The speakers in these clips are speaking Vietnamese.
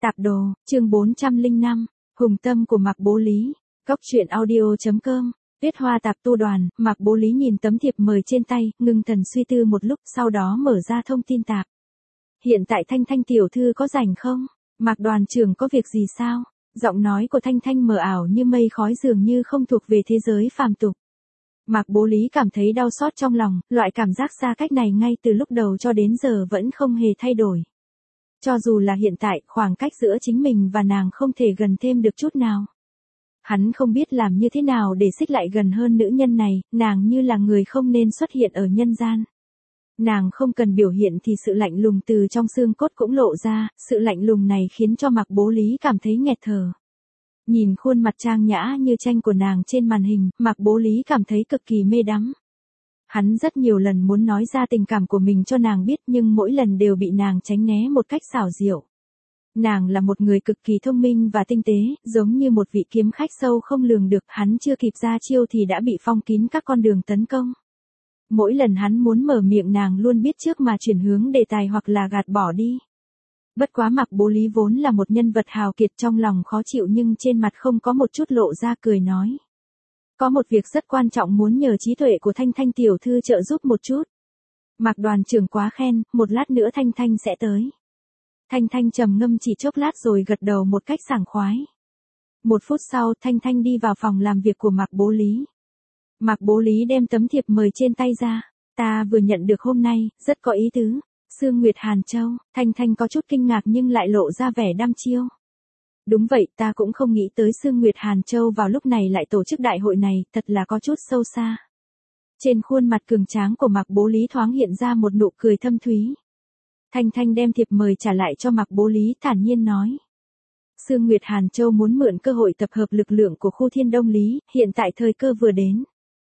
Tạp đồ, chương 405, Hùng tâm của Mạc Bố Lý. Góc truyện audio.com. Tuyết Hoa Tạp tu đoàn. Mạc Bố Lý nhìn tấm thiệp mời trên tay, ngưng thần suy tư một lúc, sau đó mở ra thông tin tạp. Hiện tại Thanh Thanh tiểu thư có rảnh không? Mạc đoàn trưởng có việc gì sao? Giọng nói của Thanh Thanh mờ ảo như mây khói, dường như không thuộc về thế giới phàm tục. Mạc Bố Lý cảm thấy đau xót trong lòng, loại cảm giác xa cách này ngay từ lúc đầu cho đến giờ vẫn không hề thay đổi. Cho dù là hiện tại, khoảng cách giữa chính mình và nàng không thể gần thêm được chút nào. Hắn không biết làm như thế nào để xích lại gần hơn nữ nhân này, nàng như là người không nên xuất hiện ở nhân gian. Nàng không cần biểu hiện thì sự lạnh lùng từ trong xương cốt cũng lộ ra, sự lạnh lùng này khiến cho Mạc Bố Lý cảm thấy nghẹt thở. Nhìn khuôn mặt trang nhã như tranh của nàng trên màn hình, Mạc Bố Lý cảm thấy cực kỳ mê đắm. Hắn rất nhiều lần muốn nói ra tình cảm của mình cho nàng biết, nhưng mỗi lần đều bị nàng tránh né một cách xảo diệu. Nàng là một người cực kỳ thông minh và tinh tế, giống như một vị kiếm khách sâu không lường được, hắn chưa kịp ra chiêu thì đã bị phong kín các con đường tấn công. Mỗi lần hắn muốn mở miệng nàng luôn biết trước mà chuyển hướng đề tài hoặc là gạt bỏ đi. Bất quá Mạc Bố Lý vốn là một nhân vật hào kiệt, trong lòng khó chịu nhưng trên mặt không có một chút lộ ra, cười nói. Có một việc rất quan trọng muốn nhờ trí tuệ của Thanh Thanh tiểu thư trợ giúp một chút. Mạc đoàn trưởng quá khen, một lát nữa Thanh Thanh sẽ tới. Thanh Thanh trầm ngâm chỉ chốc lát rồi gật đầu một cách sảng khoái. Một phút sau, Thanh Thanh đi vào phòng làm việc của Mạc Bố Lý. Mạc Bố Lý đem tấm thiệp mời trên tay ra. Ta vừa nhận được hôm nay, rất có ý tứ. Sương Nguyệt Hàn Châu. Thanh Thanh có chút kinh ngạc nhưng lại lộ ra vẻ đăm chiêu. Đúng vậy, ta cũng không nghĩ tới Sương Nguyệt Hàn Châu vào lúc này lại tổ chức đại hội này, thật là có chút sâu xa. Trên khuôn mặt cường tráng của Mạc Bố Lý thoáng hiện ra một nụ cười thâm thúy. Thanh Thanh đem thiệp mời trả lại cho Mạc Bố Lý, thản nhiên nói. Sương Nguyệt Hàn Châu muốn mượn cơ hội tập hợp lực lượng của khu Thiên Đông Lý, hiện tại thời cơ vừa đến.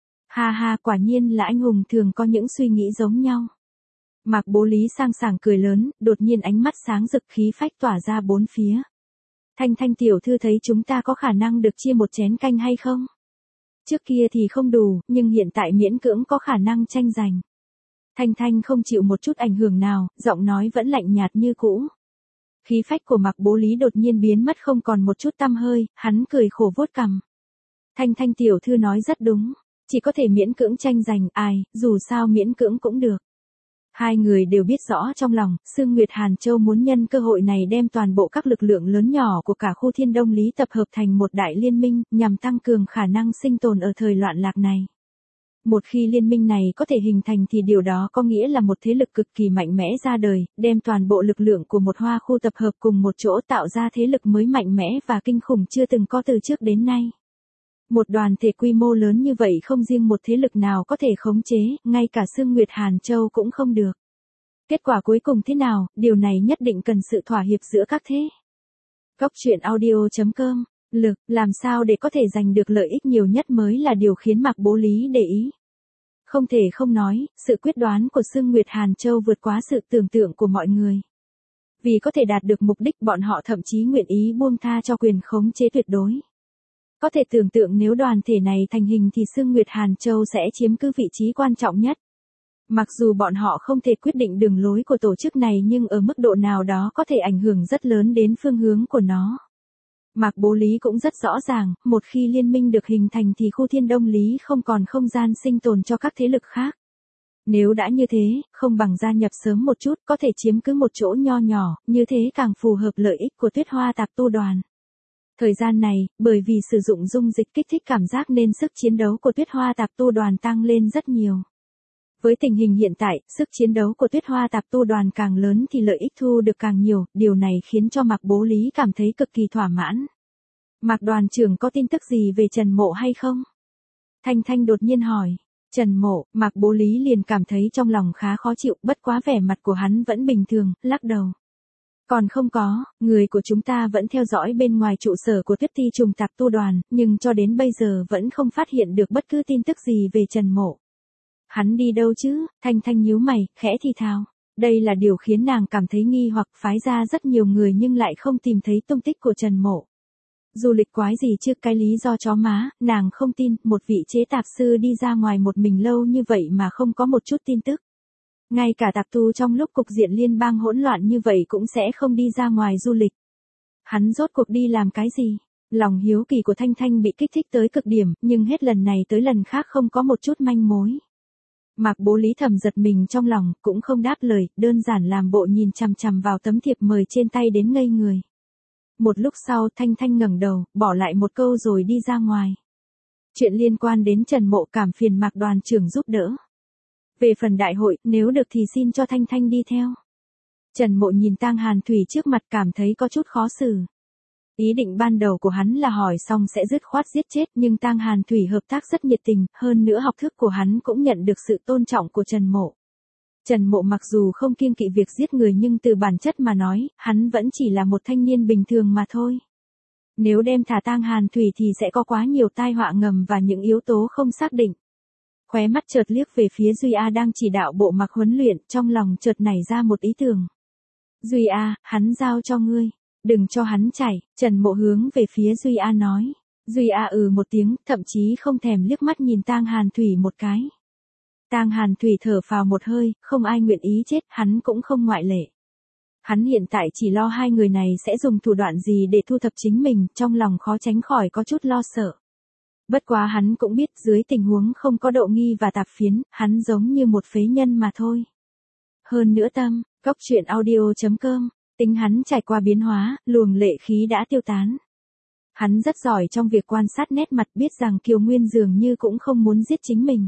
Ha ha, quả nhiên là anh hùng thường có những suy nghĩ giống nhau. Mạc Bố Lý sang sảng cười lớn, đột nhiên ánh mắt sáng rực, khí phách tỏa ra bốn phía. Thanh Thanh tiểu thư thấy chúng ta có khả năng được chia một chén canh hay không? Trước kia thì không đủ, nhưng hiện tại miễn cưỡng có khả năng tranh giành. Thanh Thanh không chịu một chút ảnh hưởng nào, giọng nói vẫn lạnh nhạt như cũ. Khí phách của Mạc Bố Lý đột nhiên biến mất không còn một chút tăm hơi, hắn cười khổ vuốt cằm. Thanh Thanh tiểu thư nói rất đúng, chỉ có thể miễn cưỡng tranh giành, dù sao miễn cưỡng cũng được. Hai người đều biết rõ trong lòng, Sương Nguyệt Hàn Châu muốn nhân cơ hội này đem toàn bộ các lực lượng lớn nhỏ của cả khu Thiên Đông Lý tập hợp thành một đại liên minh, nhằm tăng cường khả năng sinh tồn ở thời loạn lạc này. Một khi liên minh này có thể hình thành thì điều đó có nghĩa là một thế lực cực kỳ mạnh mẽ ra đời, đem toàn bộ lực lượng của một hoa khu tập hợp cùng một chỗ tạo ra thế lực mới mạnh mẽ và kinh khủng chưa từng có từ trước đến nay. Một đoàn thể quy mô lớn như vậy không riêng một thế lực nào có thể khống chế, ngay cả Sương Nguyệt Hàn Châu cũng không được. Kết quả cuối cùng thế nào, điều này nhất định cần sự thỏa hiệp giữa các thế. Góc truyện audio.com. Làm sao để có thể giành được lợi ích nhiều nhất mới là điều khiến Mạc Bố Lý để ý. Không thể không nói, sự quyết đoán của Sương Nguyệt Hàn Châu vượt quá sự tưởng tượng của mọi người. Vì có thể đạt được mục đích, bọn họ thậm chí nguyện ý buông tha cho quyền khống chế tuyệt đối. Có thể tưởng tượng nếu đoàn thể này thành hình thì Sương Nguyệt Hàn Châu sẽ chiếm cứ vị trí quan trọng nhất. Mặc dù bọn họ không thể quyết định đường lối của tổ chức này nhưng ở mức độ nào đó có thể ảnh hưởng rất lớn đến phương hướng của nó. Mạc Bố Lý cũng rất rõ ràng, một khi liên minh được hình thành thì khu Thiên Đông Lý không còn không gian sinh tồn cho các thế lực khác. Nếu đã như thế, không bằng gia nhập sớm một chút, có thể chiếm cứ một chỗ nho nhỏ, như thế càng phù hợp lợi ích của Tuyết Hoa Tạp tu đoàn. Thời gian này, bởi vì sử dụng dung dịch kích thích cảm giác nên sức chiến đấu của Tuyết Hoa Tạp tu đoàn tăng lên rất nhiều. Với tình hình hiện tại, sức chiến đấu của Tuyết Hoa Tạp tu đoàn càng lớn thì lợi ích thu được càng nhiều, điều này khiến cho Mạc Bố Lý cảm thấy cực kỳ thỏa mãn. Mạc đoàn trưởng có tin tức gì về Trần Mộ hay không? Thanh Thanh đột nhiên hỏi. Trần Mộ, Mạc Bố Lý liền cảm thấy trong lòng khá khó chịu, bất quá vẻ mặt của hắn vẫn bình thường, lắc đầu. Còn không có, người của chúng ta vẫn theo dõi bên ngoài trụ sở của Tuyết Ti Trùng Tạp tu đoàn, nhưng cho đến bây giờ vẫn không phát hiện được bất cứ tin tức gì về Trần Mộ. Hắn đi đâu chứ? Thanh Thanh nhíu mày, khẽ thì thào. Đây là điều khiến nàng cảm thấy nghi hoặc, phái ra rất nhiều người nhưng lại không tìm thấy tung tích của Trần Mộ. Du lịch quái gì chứ, cái lý do chó má, nàng không tin, một vị chế tạp sư đi ra ngoài một mình lâu như vậy mà không có một chút tin tức. Ngay cả tạp tu trong lúc cục diện liên bang hỗn loạn như vậy cũng sẽ không đi ra ngoài du lịch. Hắn rốt cuộc đi làm cái gì? Lòng hiếu kỳ của Thanh Thanh bị kích thích tới cực điểm, nhưng hết lần này tới lần khác không có một chút manh mối. Mạc Bố Lý thầm giật mình trong lòng, cũng không đáp lời, đơn giản làm bộ nhìn chằm chằm vào tấm thiệp mời trên tay đến ngây người. Một lúc sau Thanh Thanh ngẩng đầu, bỏ lại một câu rồi đi ra ngoài. Chuyện liên quan đến Trần Mộ cảm phiền Mạc đoàn trưởng giúp đỡ. Về phần đại hội, nếu được thì xin cho Thanh Thanh đi theo. Trần Mộ nhìn Tang Hàn Thủy trước mặt cảm thấy có chút khó xử. Ý định ban đầu của hắn là hỏi xong sẽ dứt khoát giết chết, nhưng Tang Hàn Thủy hợp tác rất nhiệt tình, hơn nữa học thức của hắn cũng nhận được sự tôn trọng của Trần Mộ. Trần Mộ mặc dù không kiêng kỵ việc giết người nhưng từ bản chất mà nói, hắn vẫn chỉ là một thanh niên bình thường mà thôi. Nếu đem thả Tang Hàn Thủy thì sẽ có quá nhiều tai họa ngầm và những yếu tố không xác định. Khóe mắt chợt liếc về phía Duy A đang chỉ đạo bộ mặc huấn luyện, trong lòng chợt nảy ra một ý tưởng. Duy A, hắn giao cho ngươi. Đừng cho hắn chảy, Trần Mộ hướng về phía Duy A nói. Duy A một tiếng, thậm chí không thèm liếc mắt nhìn Tang Hàn Thủy một cái. Tang Hàn Thủy thở phào một hơi, không ai nguyện ý chết, hắn cũng không ngoại lệ. Hắn hiện tại chỉ lo hai người này sẽ dùng thủ đoạn gì để thu thập chính mình, trong lòng khó tránh khỏi có chút lo sợ. Bất quá hắn cũng biết dưới tình huống không có độ nghi và tạp phiến, hắn giống như một phế nhân mà thôi. Hơn nữa Cóc truyện audio.com, tính hắn trải qua biến hóa, luồng lệ khí đã tiêu tán. Hắn rất giỏi trong việc quan sát nét mặt, biết rằng Kiều Nguyên dường như cũng không muốn giết chính mình.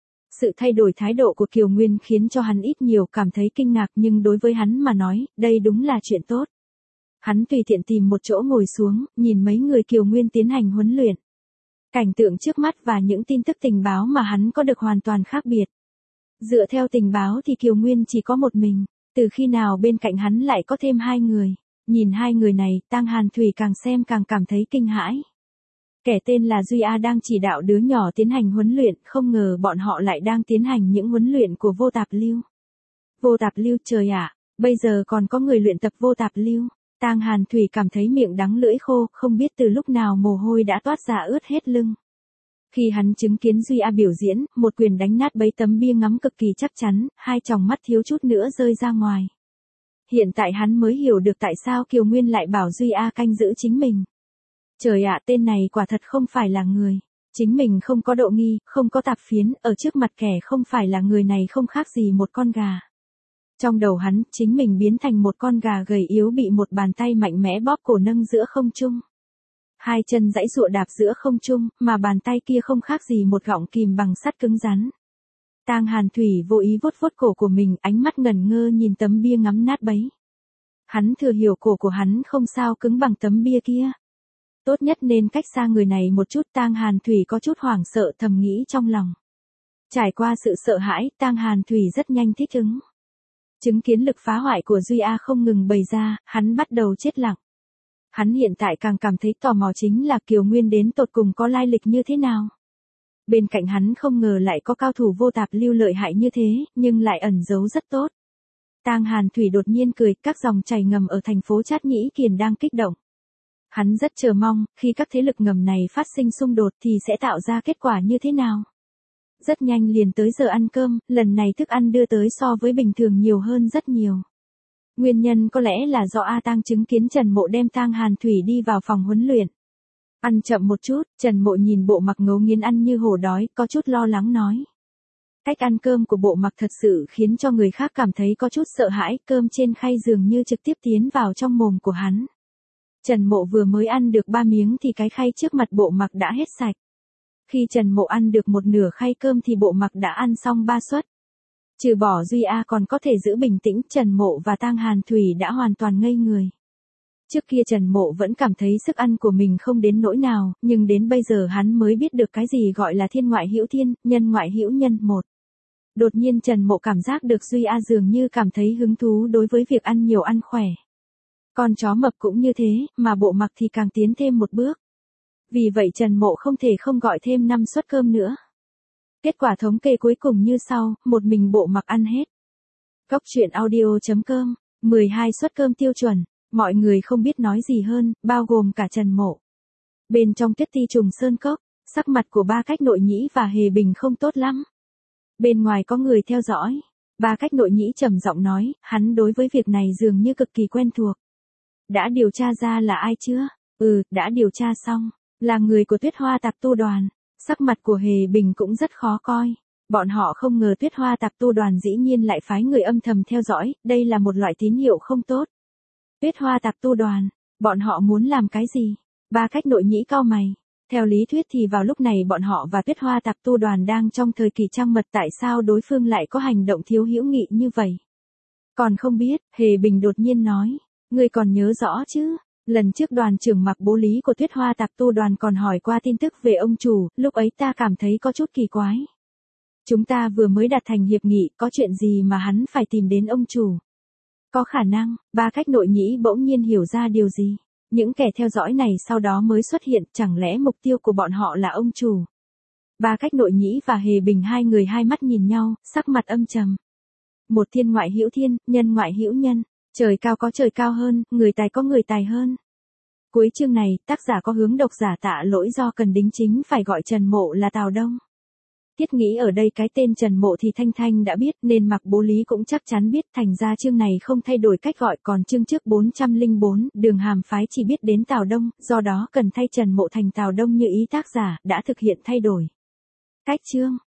Sự thay đổi thái độ của Kiều Nguyên khiến cho hắn ít nhiều cảm thấy kinh ngạc, nhưng đối với hắn mà nói, đây đúng là chuyện tốt. Hắn tùy tiện tìm một chỗ ngồi xuống, nhìn mấy người Kiều Nguyên tiến hành huấn luyện. Cảnh tượng trước mắt và những tin tức tình báo mà hắn có được hoàn toàn khác biệt. Dựa theo tình báo thì Kiều Nguyên chỉ có một mình, từ khi nào bên cạnh hắn lại có thêm hai người. Nhìn hai người này, Tang Hàn Thủy càng xem càng cảm thấy kinh hãi. Kẻ tên là Duy A đang chỉ đạo đứa nhỏ tiến hành huấn luyện, không ngờ bọn họ lại đang tiến hành những huấn luyện của vô tạp lưu. Vô tạp lưu, trời ạ, bây giờ còn có người luyện tập vô tạp lưu. Tang Hàn Thủy cảm thấy miệng đắng lưỡi khô, không biết từ lúc nào mồ hôi đã toát ra ướt hết lưng. Khi hắn chứng kiến Duy A biểu diễn, một quyền đánh nát bấy tấm bia ngắm cực kỳ chắc chắn, hai tròng mắt thiếu chút nữa rơi ra ngoài. Hiện tại hắn mới hiểu được tại sao Kiều Nguyên lại bảo Duy A canh giữ chính mình. Trời ạ, tên này quả thật không phải là người. Chính mình không có độ nghi, không có tạp phiến, ở trước mặt kẻ không phải là người này không khác gì một con gà. Trong đầu hắn, chính mình biến thành một con gà gầy yếu bị một bàn tay mạnh mẽ bóp cổ nâng giữa không trung. Hai chân giãy giụa đạp giữa không trung, mà bàn tay kia không khác gì một gọng kìm bằng sắt cứng rắn. Tang Hàn Thủy vô ý vuốt vuốt cổ của mình, ánh mắt ngẩn ngơ nhìn tấm bia ngắm nát bấy. Hắn thừa hiểu cổ của hắn không sao cứng bằng tấm bia kia. Tốt nhất nên cách xa người này một chút. Tang Hàn Thủy có chút hoảng sợ, thầm nghĩ trong lòng. Trải qua sự sợ hãi, Tang Hàn Thủy rất nhanh thích ứng. Chứng kiến lực phá hoại của Duy A không ngừng bày ra, hắn bắt đầu chết lặng. Hắn hiện tại càng cảm thấy tò mò chính là Kiều Nguyên đến tột cùng có lai lịch như thế nào. Bên cạnh hắn không ngờ lại có cao thủ vô tạp lưu lợi hại như thế, nhưng lại ẩn giấu rất tốt. Tang Hàn Thủy đột nhiên cười, các dòng chảy ngầm ở thành phố Trát Nhĩ Kiền đang kích động. Hắn rất chờ mong, khi các thế lực ngầm này phát sinh xung đột thì sẽ tạo ra kết quả như thế nào. Rất nhanh liền tới giờ ăn cơm, lần này thức ăn đưa tới so với bình thường nhiều hơn rất nhiều. Nguyên nhân có lẽ là do A Tang chứng kiến Trần Mộ đem Tang Hàn Thủy đi vào phòng huấn luyện. Ăn chậm một chút, Trần Mộ nhìn bộ mặc ngấu nghiến ăn như hổ đói, có chút lo lắng nói. Cách ăn cơm của bộ mặc thật sự khiến cho người khác cảm thấy có chút sợ hãi, cơm trên khay dường như trực tiếp tiến vào trong mồm của hắn. Trần Mộ vừa mới ăn được 3 miếng thì cái khay trước mặt bộ mặc đã hết sạch. Khi Trần Mộ ăn được một nửa khay cơm thì bộ mặc đã ăn xong 3 suất. Trừ bỏ Duy A còn có thể giữ bình tĩnh, Trần Mộ và Tang Hàn Thủy đã hoàn toàn ngây người. Trước kia Trần Mộ vẫn cảm thấy sức ăn của mình không đến nỗi nào, nhưng đến bây giờ hắn mới biết được cái gì gọi là thiên ngoại hữu thiên, nhân ngoại hữu nhân một. Đột nhiên Trần Mộ cảm giác được Duy A dường như cảm thấy hứng thú đối với việc ăn nhiều ăn khỏe. Con chó mập cũng như thế, mà bộ mặc thì càng tiến thêm một bước. Vì vậy Trần Mộ không thể không gọi thêm 5 suất cơm nữa. Kết quả thống kê cuối cùng như sau, một mình bộ mặc ăn hết. Cóc truyện audio.com, 12 suất cơm tiêu chuẩn, mọi người không biết nói gì hơn, bao gồm cả Trần Mộ. Bên trong Tuyết Ti Trùng Sơn Cốc, sắc mặt của Ba Cách Nội Nhĩ và Hề Bình không tốt lắm. Bên ngoài có người theo dõi, Ba Cách Nội Nhĩ trầm giọng nói, hắn đối với việc này dường như cực kỳ quen thuộc. Đã điều tra ra là ai chưa? Đã điều tra xong. Là người của Tuyết Hoa Tạp Tu Đoàn. Sắc mặt của Hề Bình cũng rất khó coi. Bọn họ không ngờ Tuyết Hoa Tạp Tu Đoàn dĩ nhiên lại phái người âm thầm theo dõi, đây là một loại tín hiệu không tốt. Tuyết Hoa Tạp Tu Đoàn, bọn họ muốn làm cái gì? Ba Cách Nội Nhĩ cau mày. Theo lý thuyết thì vào lúc này bọn họ và Tuyết Hoa Tạp Tu Đoàn đang trong thời kỳ trăng mật, tại sao đối phương lại có hành động thiếu hữu nghị như vậy? Còn không biết, Hề Bình đột nhiên nói, ngươi còn nhớ rõ chứ? Lần trước đoàn trưởng Mặc Bố Lý của Tuyết Hoa Tạp Tu Đoàn còn hỏi qua tin tức về ông chủ, lúc ấy ta cảm thấy có chút kỳ quái. Chúng ta vừa mới đạt thành hiệp nghị, có chuyện gì mà hắn phải tìm đến ông chủ? Có khả năng, Ba Cách Nội Nhĩ bỗng nhiên hiểu ra điều gì. Những kẻ theo dõi này sau đó mới xuất hiện, chẳng lẽ mục tiêu của bọn họ là ông chủ? Ba Cách Nội Nhĩ và Hề Bình hai người hai mắt nhìn nhau, sắc mặt âm trầm. Một thiên ngoại hữu thiên, nhân ngoại hữu nhân. Trời cao có trời cao hơn, người tài có người tài hơn. Cuối chương này, tác giả có hướng độc giả tạ lỗi do cần đính chính phải gọi Trần Mộ là Tào Đông. Thiết nghĩ ở đây cái tên Trần Mộ thì Thanh Thanh đã biết nên Mặc Bố Lý cũng chắc chắn biết, thành ra chương này không thay đổi cách gọi, còn chương trước 404, Đường Hàm phái chỉ biết đến Tào Đông, do đó cần thay Trần Mộ thành Tào Đông như ý tác giả đã thực hiện thay đổi. Cách chương